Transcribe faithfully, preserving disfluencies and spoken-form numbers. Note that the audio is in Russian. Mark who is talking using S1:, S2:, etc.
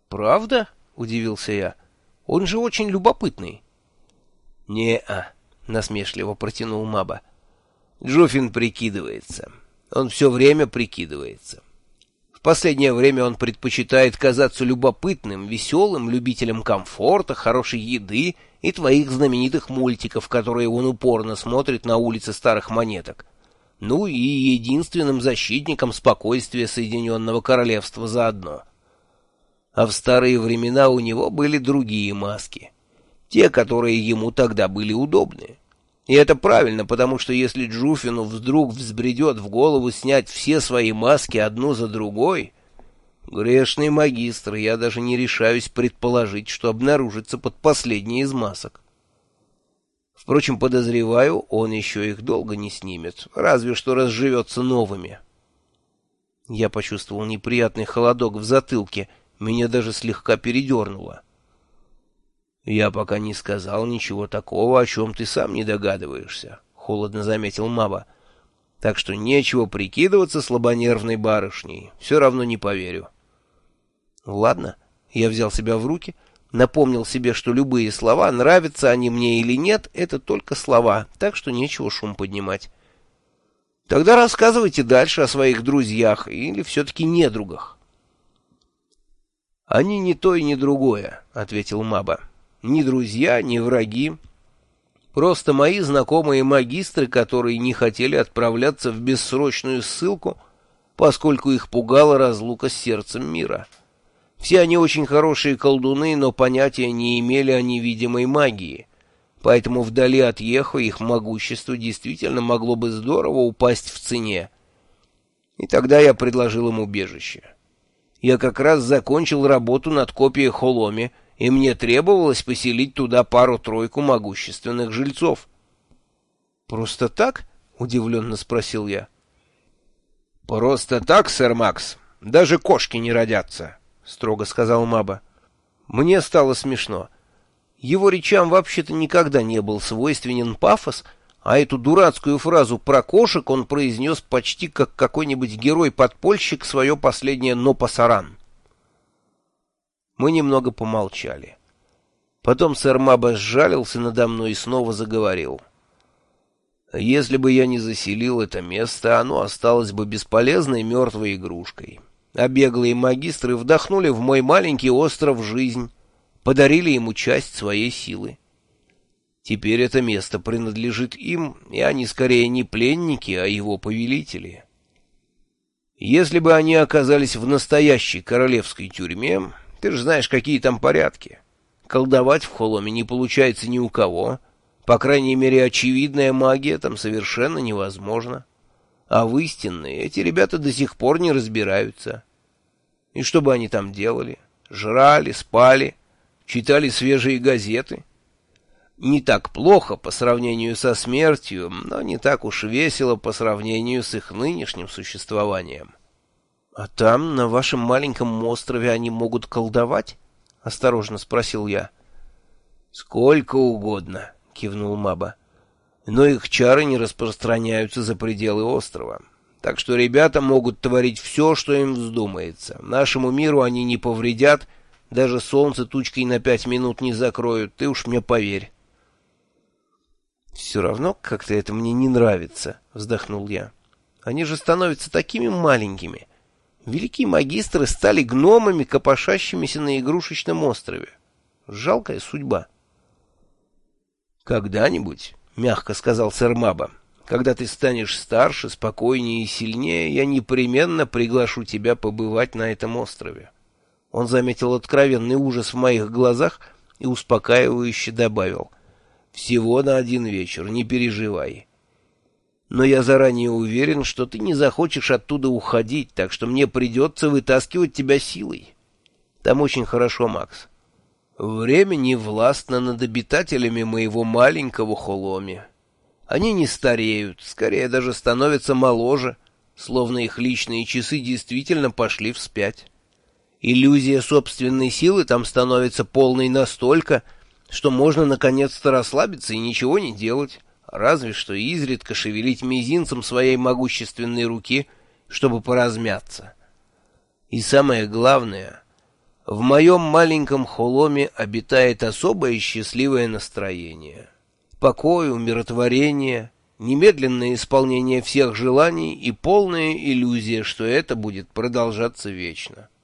S1: Правда? — удивился я. — Он же очень любопытный. — Не-а, — насмешливо протянул Маба. — Джуфин прикидывается. Он все время прикидывается. В последнее время он предпочитает казаться любопытным, веселым, любителем комфорта, хорошей еды и твоих знаменитых мультиков, которые он упорно смотрит на улице старых монеток. Ну и единственным защитником спокойствия Соединенного Королевства заодно. А в старые времена у него были другие маски. Те, которые ему тогда были удобны. И это правильно, потому что если Джуфину вдруг взбредет в голову снять все свои маски одну за другой... Грешный магистр, я даже не решаюсь предположить, что обнаружится под последней из масок. Впрочем, подозреваю, он еще их долго не снимет, разве что разживется новыми. Я почувствовал неприятный холодок в затылке, меня даже слегка передернуло. «Я пока не сказал ничего такого, о чем ты сам не догадываешься», — холодно заметил Маба. «Так что нечего прикидываться слабонервной барышней, все равно не поверю». «Ладно», — я взял себя в руки, напомнил себе, что любые слова, нравятся они мне или нет, это только слова, так что нечего шум поднимать. «Тогда рассказывайте дальше о своих друзьях или все-таки недругах». «Они ни то и ни другое», — ответил Маба. «Ни друзья, ни враги. Просто мои знакомые магистры, которые не хотели отправляться в бессрочную ссылку, поскольку их пугала разлука с сердцем мира. Все они очень хорошие колдуны, но понятия не имели о невидимой магии, поэтому вдали от Йехо их могущество действительно могло бы здорово упасть в цене. И тогда я предложил им убежище. Я как раз закончил работу над копией Холоми, и мне требовалось поселить туда пару-тройку могущественных жильцов». «Просто так?» — удивленно спросил я. «Просто так, сэр Макс, даже кошки не родятся», — строго сказал Маба. Мне стало смешно. Его речам вообще-то никогда не был свойственен пафос, а эту дурацкую фразу про кошек он произнес почти как какой-нибудь герой-подпольщик свое последнее «но пасаран». Мы немного помолчали. Потом сэр Маба сжалился надо мной и снова заговорил. «Если бы я не заселил это место, оно осталось бы бесполезной мертвой игрушкой. А беглые магистры вдохнули в мой маленький остров жизнь, подарили ему часть своей силы. Теперь это место принадлежит им, и они скорее не пленники, а его повелители. Если бы они оказались в настоящей королевской тюрьме, ты же знаешь, какие там порядки. Колдовать в Холоме не получается ни у кого, по крайней мере, очевидная магия там совершенно невозможна. А в истинные эти ребята до сих пор не разбираются. И что бы они там делали? Жрали, спали, читали свежие газеты. Не так плохо по сравнению со смертью, но не так уж весело по сравнению с их нынешним существованием. — А там, на вашем маленьком острове, они могут колдовать? — осторожно спросил я. — Сколько угодно, — кивнул Маба. — Но их чары не распространяются за пределы острова. Так что ребята могут творить все, что им вздумается. Нашему миру они не повредят, даже солнце тучкой на пять минут не закроют, ты уж мне поверь. «Все равно как-то это мне не нравится», — вздохнул я. «Они же становятся такими маленькими. Великие магистры стали гномами, копошащимися на игрушечном острове. Жалкая судьба». «Когда-нибудь», — мягко сказал сэр Маба, — «когда ты станешь старше, спокойнее и сильнее, я непременно приглашу тебя побывать на этом острове». Он заметил откровенный ужас в моих глазах и успокаивающе добавил: «Всего на один вечер, не переживай. Но я заранее уверен, что ты не захочешь оттуда уходить, так что мне придется вытаскивать тебя силой. Там очень хорошо, Макс. Время не властно над обитателями моего маленького Холоми. Они не стареют, скорее даже становятся моложе, словно их личные часы действительно пошли вспять. Иллюзия собственной силы там становится полной настолько, что можно наконец-то расслабиться и ничего не делать, разве что изредка шевелить мизинцем своей могущественной руки, чтобы поразмяться. И самое главное, В моем маленьком холоме обитает особое счастливое настроение. Покой, умиротворение, немедленное исполнение всех желаний и полная иллюзия, что это будет продолжаться вечно.